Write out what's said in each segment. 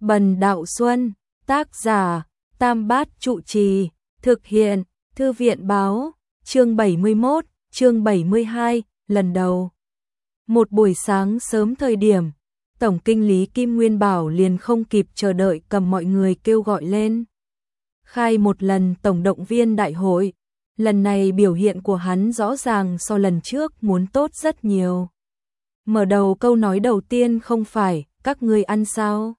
Bần Đạo Xuân, tác giả, Tam Bát Trụ Trì, thực hiện, Thư viện báo, chương 71, chương 72, lần đầu. Một buổi sáng sớm thời điểm, Tổng kinh lý Kim Nguyên Bảo liền không kịp chờ đợi cầm mọi người kêu gọi lên. Khai một lần tổng động viên đại hội, lần này biểu hiện của hắn rõ ràng so lần trước muốn tốt rất nhiều. Mở đầu câu nói đầu tiên không phải, các ngươi ăn sao?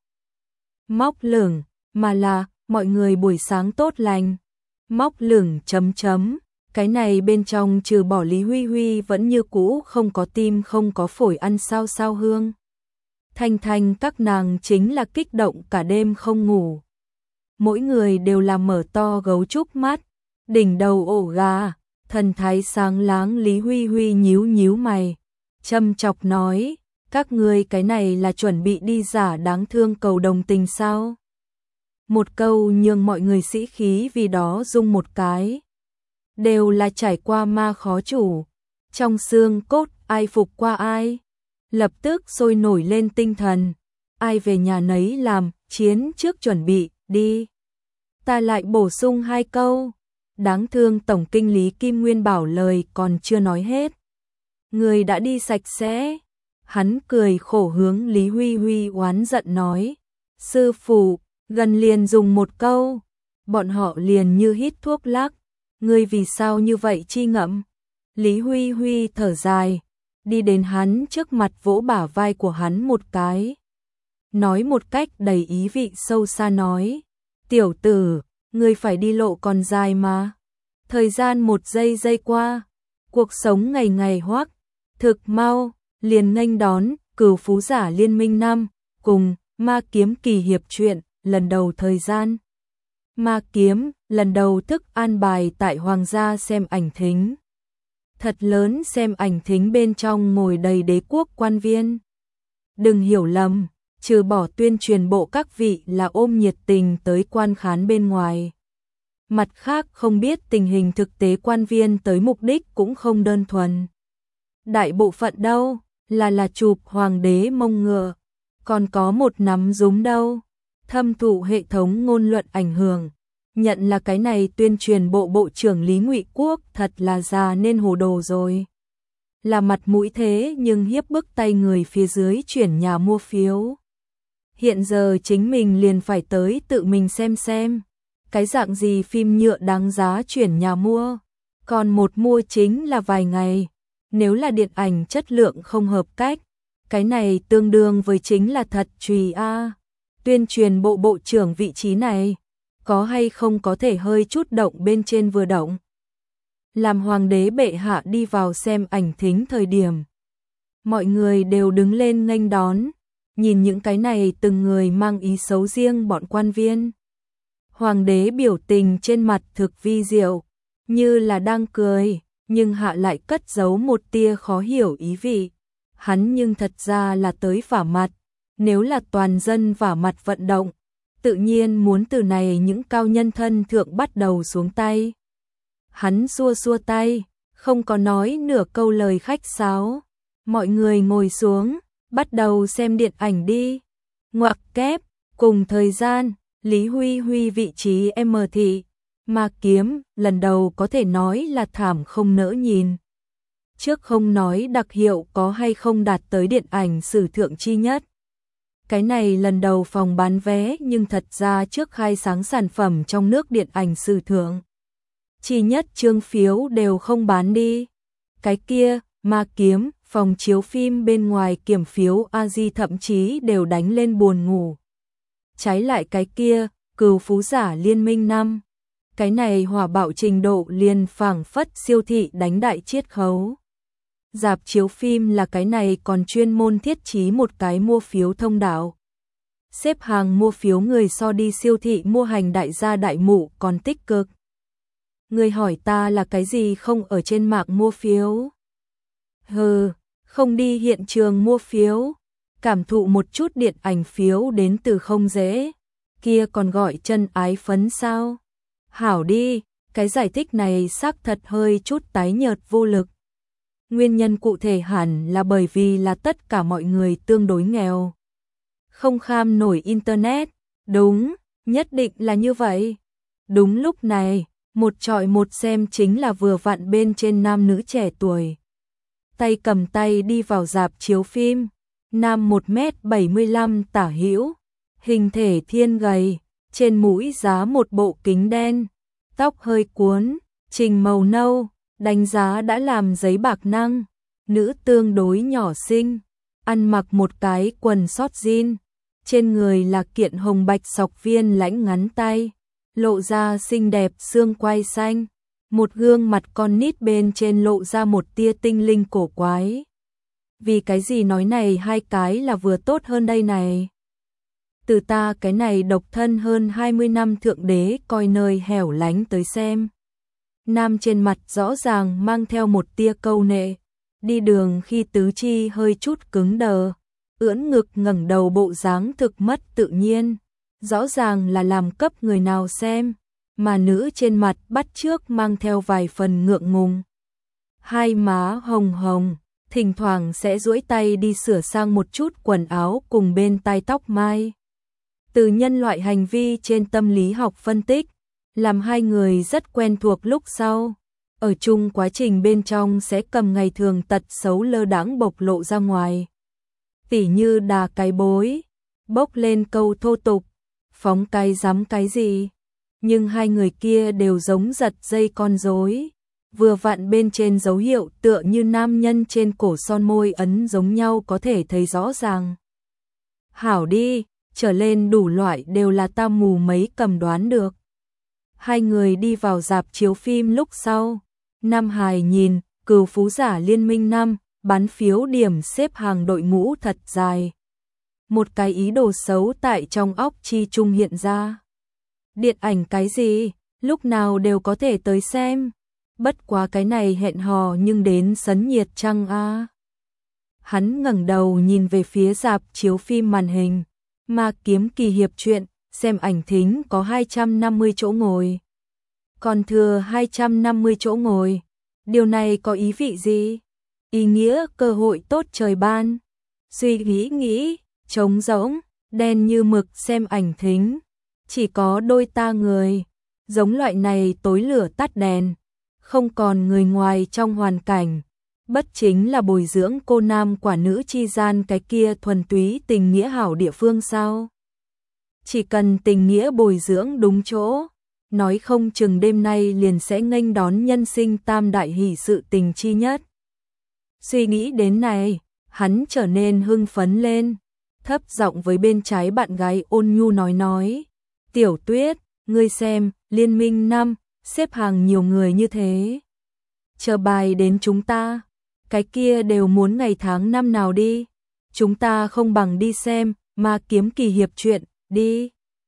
Móc lửng, mà là, mọi người buổi sáng tốt lành. Móc lửng chấm chấm, cái này bên trong trừ bỏ Lý Huy Huy vẫn như cũ không có tim không có phổi ăn sao sao hương. Thanh Thanh các nàng chính là kích động cả đêm không ngủ. Mỗi người đều là mở to gấu trúc mắt, đỉnh đầu ổ gà, thần thái sáng láng. Lý Huy Huy nhíu nhíu mày, châm chọc nói, các ngươi cái này là chuẩn bị đi giả đáng thương cầu đồng tình sao? Một câu nhường mọi người sĩ khí vì đó rung một cái. Đều là trải qua ma khó chủ, trong xương cốt ai phục qua ai. Lập tức sôi nổi lên tinh thần, ai về nhà nấy làm, chiến trước chuẩn bị, đi. Ta lại bổ sung hai câu, đáng thương Tổng kinh lý Kim Nguyên Bảo lời còn chưa nói hết. Người đã đi sạch sẽ. Hắn cười khổ hướng Lý Huy Huy oán giận nói, sư phụ, gần liền dùng một câu, bọn họ liền như hít thuốc lắc, ngươi vì sao như vậy chi ngẫm. Lý Huy Huy thở dài, đi đến hắn trước mặt vỗ bả vai của hắn một cái. Nói một cách đầy ý vị sâu xa nói, tiểu tử, ngươi phải đi lộ còn dài mà. Thời gian một giây giây qua, cuộc sống ngày ngày hoắc, thực mau, liền nghênh đón Cửu Phú Giả Liên Minh 5 cùng Ma Kiếm kỳ hiệp truyện lần đầu thời gian. Ma Kiếm lần đầu thức an bài tại Hoàng gia xem ảnh thính. Thật lớn xem ảnh thính bên trong ngồi đầy đế quốc quan viên. Đừng hiểu lầm, trừ bỏ tuyên truyền bộ các vị là ôm nhiệt tình tới quan khán bên ngoài. Mặt khác không biết tình hình thực tế quan viên tới mục đích cũng không đơn thuần. Đại bộ phận đâu, là chụp hoàng đế mông ngựa, còn có một nắm rúm đâu, thâm thụ hệ thống ngôn luận ảnh hưởng. Nhận là cái này tuyên truyền bộ bộ trưởng Lý Ngụy Quốc thật là già nên hồ đồ rồi. Là mặt mũi thế nhưng hiếp bức tay người phía dưới chuyển nhà mua phiếu. Hiện giờ chính mình liền phải tới tự mình xem. Cái dạng gì phim nhựa đáng giá chuyển nhà mua. Còn một mua chính là vài ngày. Nếu là điện ảnh chất lượng không hợp cách, cái này tương đương với chính là thật chùy a. Tuyên truyền bộ bộ trưởng vị trí này, có hay không có thể hơi chút động bên trên vừa động. Làm hoàng đế bệ hạ đi vào xem ảnh thính thời điểm. Mọi người đều đứng lên nghênh đón, nhìn những cái này từng người mang ý xấu riêng bọn quan viên. Hoàng đế biểu tình trên mặt thực vi diệu, như là đang cười, nhưng hạ lại cất giấu một tia khó hiểu ý vị. Hắn nhưng thật ra là tới vả mặt, nếu là toàn dân vả mặt vận động, tự nhiên muốn từ này những cao nhân thân thượng bắt đầu xuống tay. Hắn xua xua tay, không có nói nửa câu lời khách sáo. Mọi người ngồi xuống, bắt đầu xem điện ảnh đi. Ngoặc kép, cùng thời gian, Lý Huy Huy vị trí M thị. Ma Kiếm, lần đầu có thể nói là thảm không nỡ nhìn. Trước không nói đặc hiệu có hay không đạt tới điện ảnh sử thượng chi nhất. Cái này lần đầu phòng bán vé nhưng thật ra trước khai sáng sản phẩm trong nước điện ảnh sử thượng. Chi nhất chương phiếu đều không bán đi. Cái kia, Ma Kiếm, phòng chiếu phim bên ngoài kiểm phiếu AJ thậm chí đều đánh lên buồn ngủ. Trái lại cái kia, Cửu Phú Giả Liên Minh 5. Cái này hỏa bạo trình độ liền phảng phất siêu thị đánh đại chiết khấu. Rạp chiếu phim là cái này còn chuyên môn thiết trí một cái mua phiếu thông đạo. Xếp hàng mua phiếu người so đi siêu thị mua hành đại gia đại mụ còn tích cực. Người hỏi ta là cái gì không ở trên mạng mua phiếu? Hừ, không đi hiện trường mua phiếu, cảm thụ một chút điện ảnh phiếu đến từ không dễ, kia còn gọi chân ái phấn sao? Hảo đi, cái giải thích này xác thật hơi chút tái nhợt vô lực. Nguyên nhân cụ thể hẳn là bởi vì là tất cả mọi người tương đối nghèo. không kham nổi internet. Đúng, nhất định là như vậy. Đúng lúc này, một chọi một xem chính là vừa vặn bên trên nam nữ trẻ tuổi. Tay cầm tay đi vào rạp chiếu phim, nam 1m75 tả hữu, hình thể thiên gầy, trên mũi giá một bộ kính đen, tóc hơi cuốn, trình màu nâu, đánh giá đã làm giấy bạc năng, nữ tương đối nhỏ xinh, ăn mặc một cái quần sót jean, trên người là kiện hồng bạch sọc viên lãnh ngắn tay, lộ ra xinh đẹp xương quai xanh, một gương mặt con nít bên trên lộ ra một tia tinh linh cổ quái. Vì cái gì nói này hai cái là vừa tốt hơn đây này. Từ ta cái này độc thân hơn 20 năm thượng đế coi nơi hẻo lánh tới xem. Nam trên mặt rõ ràng mang theo một tia câu nệ, đi đường khi tứ chi hơi chút cứng đờ, ưỡn ngực ngẩng đầu bộ dáng thực mất tự nhiên, rõ ràng là làm cấp người nào xem, mà nữ trên mặt bắt chước mang theo vài phần ngượng ngùng. Hai má hồng hồng, thỉnh thoảng sẽ duỗi tay đi sửa sang một chút quần áo cùng bên tai tóc mai. Từ nhân loại hành vi trên tâm lý học phân tích, làm hai người rất quen thuộc lúc sau. Ở chung quá trình bên trong sẽ cầm ngày thường tật xấu lơ đãng bộc lộ ra ngoài. Tỉ như đà cái bối, bốc lên câu thô tục, phóng cái dám cái gì. Nhưng hai người kia đều giống giật dây con rối, vừa vặn bên trên dấu hiệu tựa như nam nhân trên cổ son môi ấn giống nhau có thể thấy rõ ràng. Hảo đi, trở lên đủ loại đều là ta mù mấy cầm đoán được. Hai người đi vào rạp chiếu phim lúc sau, Nam Hải nhìn Cừu Phú Giả Liên Minh 5, bán phiếu điểm xếp hàng đội ngũ thật dài. Một cái ý đồ xấu tại trong óc chi trung hiện ra. Điện ảnh cái gì, lúc nào đều có thể tới xem. Bất quá cái này hẹn hò nhưng đến sấn nhiệt chăng a. Hắn ngẩng đầu nhìn về phía rạp chiếu phim màn hình. Ma Kiếm Kỳ Hiệp truyện, xem ảnh thính có 250 chỗ ngồi. Còn thừa 250 chỗ ngồi. Điều này có ý vị gì? Ý nghĩa cơ hội tốt trời ban. Suy nghĩ, trống rỗng, đen như mực xem ảnh thính. Chỉ có đôi ta người. Giống loại này tối lửa tắt đèn. Không còn người ngoài trong hoàn cảnh. Bất chính là bồi dưỡng cô nam quả nữ chi gian cái kia thuần túy tình nghĩa hảo địa phương sao? Chỉ cần tình nghĩa bồi dưỡng đúng chỗ, nói không chừng đêm nay liền sẽ nghênh đón nhân sinh tam đại hỷ sự tình chi nhất. Suy nghĩ đến này, hắn trở nên hưng phấn lên, thấp giọng với bên trái bạn gái ôn nhu nói, Tiểu Tuyết, ngươi xem, Liên Minh 5, xếp hàng nhiều người như thế. Chờ bài đến chúng ta, cái kia đều muốn ngày tháng năm nào đi, chúng ta không bằng đi xem, Ma Kiếm Kỳ Hiệp truyện, đi.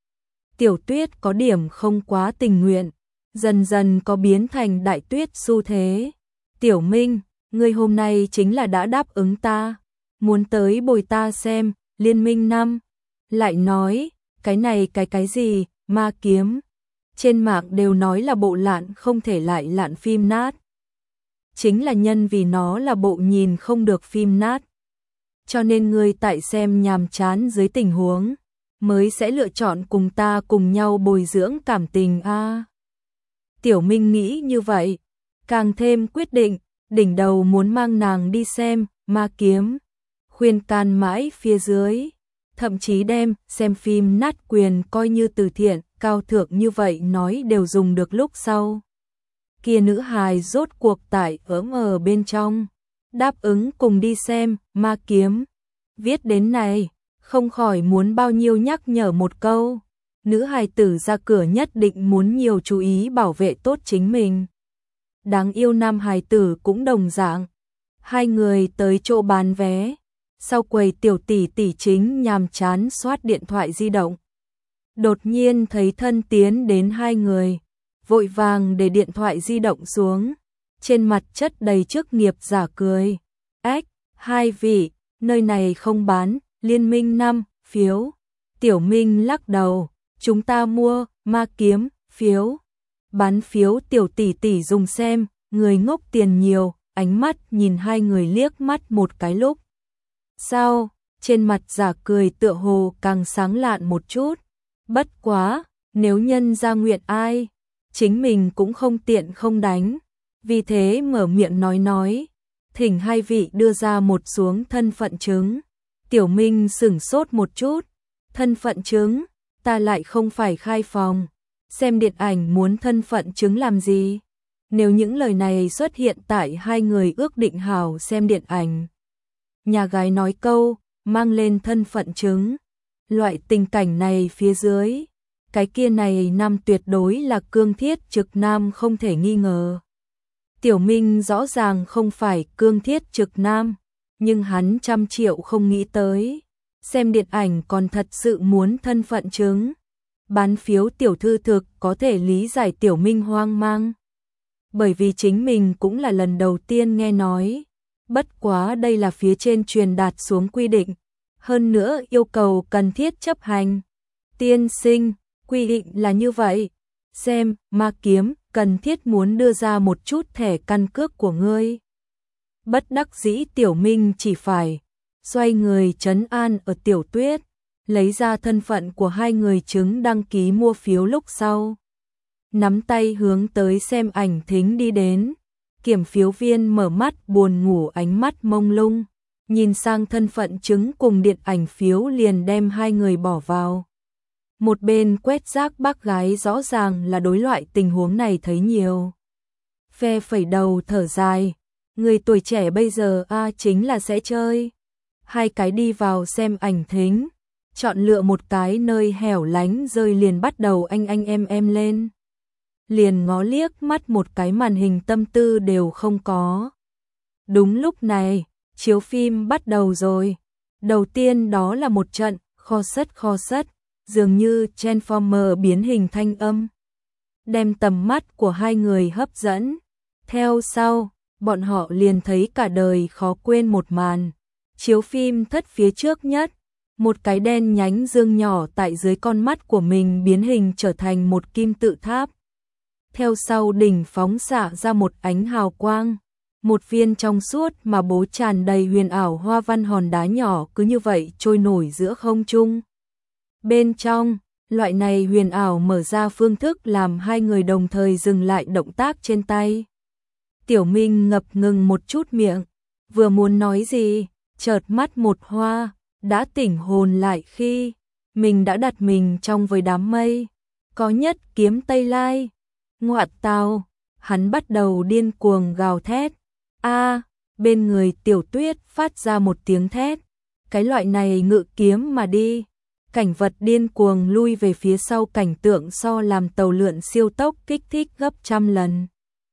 Tiểu Tuyết có điểm không quá tình nguyện, dần dần có biến thành Đại Tuyết xu thế. Tiểu Minh, ngươi hôm nay chính là đã đáp ứng ta, muốn tới bồi ta xem, Liên Minh 5. Lại nói, cái này cái gì, ma kiếm. Trên mạng đều nói là bộ lạn không thể lại lạn phim nát. Chính là nhân vì nó là bộ nhìn không được phim nát. Cho nên ngươi tại xem nhàm chán dưới tình huống, mới sẽ lựa chọn cùng ta cùng nhau bồi dưỡng cảm tình a. Tiểu Minh nghĩ như vậy, càng thêm quyết định, đỉnh đầu muốn mang nàng đi xem, ma kiếm. Khuyên can mãi phía dưới, thậm chí đem xem phim nát quyền coi như từ thiện, cao thượng như vậy nói đều dùng được lúc sau. Kia nữ hài rốt cuộc tại ở bên trong, đáp ứng cùng đi xem, ma kiếm. Viết đến này, không khỏi muốn bao nhiêu nhắc nhở một câu. Nữ hài tử ra cửa nhất định muốn nhiều chú ý bảo vệ tốt chính mình. Đáng yêu nam hài tử cũng đồng dạng. Hai người tới chỗ bán vé. Sau quầy tiểu tỷ tỷ chính nhàm chán soát điện thoại di động. Đột nhiên thấy thân tiến đến hai người. Vội vàng để điện thoại di động xuống. Trên mặt chất đầy chức nghiệp giả cười. Ếch, hai vị, nơi này không bán, Liên Minh 5, phiếu. Tiểu Minh lắc đầu, chúng ta mua, ma kiếm, phiếu. Bán phiếu tiểu tỷ tỷ dùng xem, người ngốc tiền nhiều, ánh mắt nhìn hai người liếc mắt một cái lúc. Sao, trên mặt giả cười tựa hồ càng sáng lạn một chút. Bất quá, nếu nhân ra nguyện ai, chính mình cũng không tiện không đánh, vì thế mở miệng nói, thỉnh hai vị đưa ra một xuống thân phận chứng. Tiểu Minh sửng sốt một chút, thân phận chứng, ta lại không phải khai phòng, xem điện ảnh muốn thân phận chứng làm gì? Nếu những lời này xuất hiện tại hai người ước định hảo xem điện ảnh. Nhà gái nói câu, mang lên thân phận chứng. Loại tình cảnh này phía dưới, cái kia này nam tuyệt đối là cương thiết trực nam không thể nghi ngờ. Tiểu Minh rõ ràng không phải cương thiết trực nam, nhưng hắn 100 triệu không nghĩ tới. Xem điện ảnh còn thật sự muốn thân phận chứng. Bán phiếu tiểu thư thực có thể lý giải Tiểu Minh hoang mang. Bởi vì chính mình cũng là lần đầu tiên nghe nói. Bất quá đây là phía trên truyền đạt xuống quy định. Hơn nữa yêu cầu cần thiết chấp hành. Tiên sinh, quy định là như vậy. Xem, Ma Kiếm, cần thiết muốn đưa ra một chút thẻ căn cước của ngươi. Bất đắc dĩ Tiểu Minh chỉ phải xoay người trấn an ở Tiểu Tuyết, lấy ra thân phận của hai người chứng đăng ký mua phiếu lúc sau. Nắm tay hướng tới xem ảnh thính đi đến, kiểm phiếu viên mở mắt buồn ngủ ánh mắt mông lung, nhìn sang thân phận chứng cùng điện ảnh phiếu liền đem hai người bỏ vào. Một bên quét rác bác gái rõ ràng là đối loại tình huống này thấy nhiều. Phe phẩy đầu thở dài, người tuổi trẻ bây giờ chính là sẽ chơi. Hai cái đi vào xem ảnh thính, chọn lựa một cái nơi hẻo lánh rơi liền bắt đầu anh em lên. Liền ngó liếc mắt một cái màn hình tâm tư đều không có. Đúng lúc này, chiếu phim bắt đầu rồi. Đầu tiên đó là một trận kho sất, dường như Transformer biến hình thanh âm. Đem tầm mắt của hai người hấp dẫn. Theo sau, bọn họ liền thấy cả đời khó quên một màn. Chiếu phim thất phía trước nhất, một cái đen nhánh dương nhỏ tại dưới con mắt của mình biến hình trở thành một kim tự tháp. Theo sau đỉnh phóng xạ ra một ánh hào quang, một viên trong suốt mà bố tràn đầy huyền ảo hoa văn hòn đá nhỏ cứ như vậy trôi nổi giữa không trung. Bên trong, loại này huyền ảo mở ra phương thức làm hai người đồng thời dừng lại động tác trên tay. Tiểu Minh ngập ngừng một chút miệng, vừa muốn nói gì, chợt mắt một hoa, đã tỉnh hồn lại khi mình đã đặt mình trong với đám mây, có nhất kiếm Tây Lai. Ngoạn tào, hắn bắt đầu điên cuồng gào thét. Bên người Tiểu Tuyết phát ra một tiếng thét. Cái loại này ngự kiếm mà đi. Cảnh vật điên cuồng lui về phía sau cảnh tượng so làm tàu lượn siêu tốc kích thích gấp 100 lần.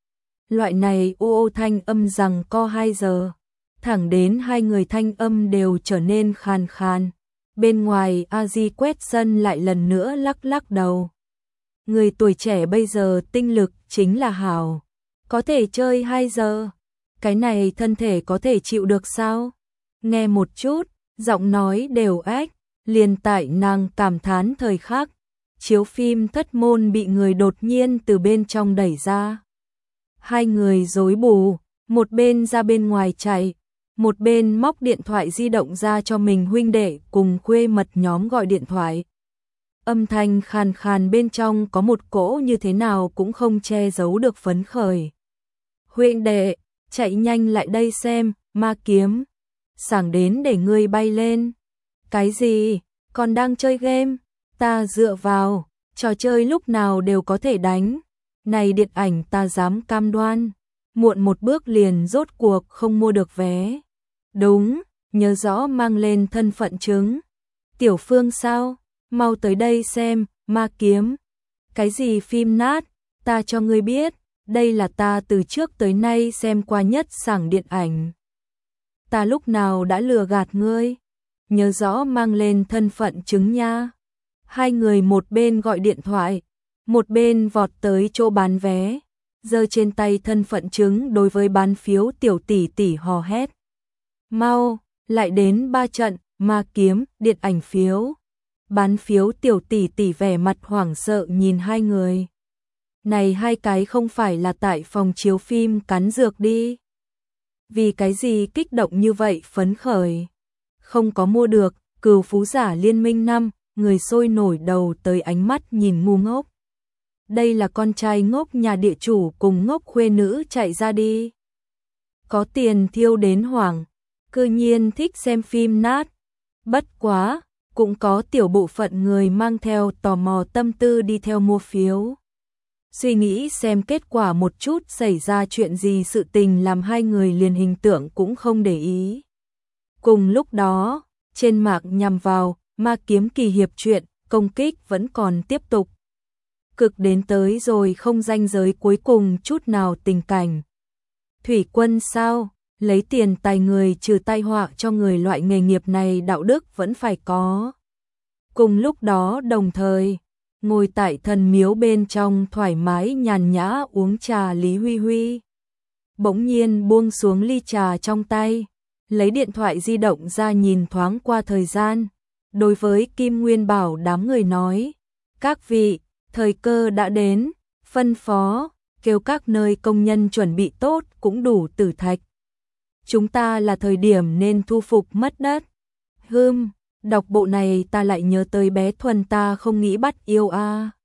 Loại này ô thanh âm rằng co 2 giờ. Thẳng đến hai người thanh âm đều trở nên khàn khàn. Bên ngoài A-di quét sân lại lần nữa lắc lắc đầu. Người tuổi trẻ bây giờ tinh lực chính là hảo. Có thể chơi 2 giờ. Cái này thân thể có thể chịu được sao? Nghe một chút, giọng nói đều ếch. Liền tại nàng cảm thán thời khắc. Chiếu phim thất môn bị người đột nhiên từ bên trong đẩy ra. Hai người rối bù, một bên ra bên ngoài chạy, một bên móc điện thoại di động ra cho mình huynh đệ cùng khuê mật nhóm gọi điện thoại. Âm thanh khàn khàn bên trong có một cỗ như thế nào cũng không che giấu được phấn khởi. Huynh đệ, chạy nhanh lại đây xem, Ma Kiếm. Sảng đến để ngươi bay lên. Cái gì? Còn đang chơi game? Ta dựa vào, trò chơi lúc nào đều có thể đánh. Này điện ảnh ta dám cam đoan. Muộn một bước liền rốt cuộc không mua được vé. Đúng, nhớ rõ mang lên thân phận chứng. Tiểu Phương sao? Mau tới đây xem, Ma Kiếm. Cái gì phim nát? Ta cho ngươi biết, đây là ta từ trước tới nay xem qua nhất sảng điện ảnh. Ta lúc nào đã lừa gạt ngươi? Nhớ rõ mang lên thân phận chứng nha. Hai người một bên gọi điện thoại, một bên vọt tới chỗ bán vé, giơ trên tay thân phận chứng đối với bán phiếu Tiểu tỷ tỷ hò hét. Mau, lại đến 3 trận, Ma Kiếm, điện ảnh phiếu. Bán phiếu Tiểu tỷ tỷ vẻ mặt hoảng sợ nhìn hai người. Này hai cái không phải là tại phòng chiếu phim cắn dược đi. Vì cái gì kích động như vậy phấn khởi? không có mua được, Cừu Phú Giả Liên Minh năm, người sôi nổi đầu tới ánh mắt nhìn ngu ngốc. Đây là con trai ngốc nhà địa chủ cùng ngốc khuê nữ chạy ra đi. Có tiền thiêu đến hoảng, cư nhiên thích xem phim nát. Bất quá, cũng có tiểu bộ phận người mang theo tò mò tâm tư đi theo mua phiếu. Suy nghĩ xem kết quả một chút xảy ra chuyện gì, sự tình làm hai người liền hình tượng cũng không để ý. Cùng lúc đó, trên mạng nhằm vào Ma Kiếm Kỳ hiệp truyện, công kích vẫn còn tiếp tục. Cực đến tới rồi không ranh giới cuối cùng chút nào tình cảnh. Thủy quân sao, lấy tiền tài người trừ tai họa cho người, loại nghề nghiệp này đạo đức vẫn phải có. Cùng lúc đó đồng thời, ngồi tại thần miếu bên trong thoải mái nhàn nhã uống trà Lý Huy Huy. Bỗng nhiên buông xuống ly trà trong tay, lấy điện thoại di động ra nhìn thoáng qua thời gian. Đối với Kim Nguyên Bảo đám người nói, các vị, thời cơ đã đến, phân phó, kêu các nơi công nhân chuẩn bị tốt cũng đủ tử thạch. Chúng ta là thời điểm nên thu phục mất đất. Đọc bộ này ta lại nhớ tới bé Thuần, ta không nghĩ bắt yêu a.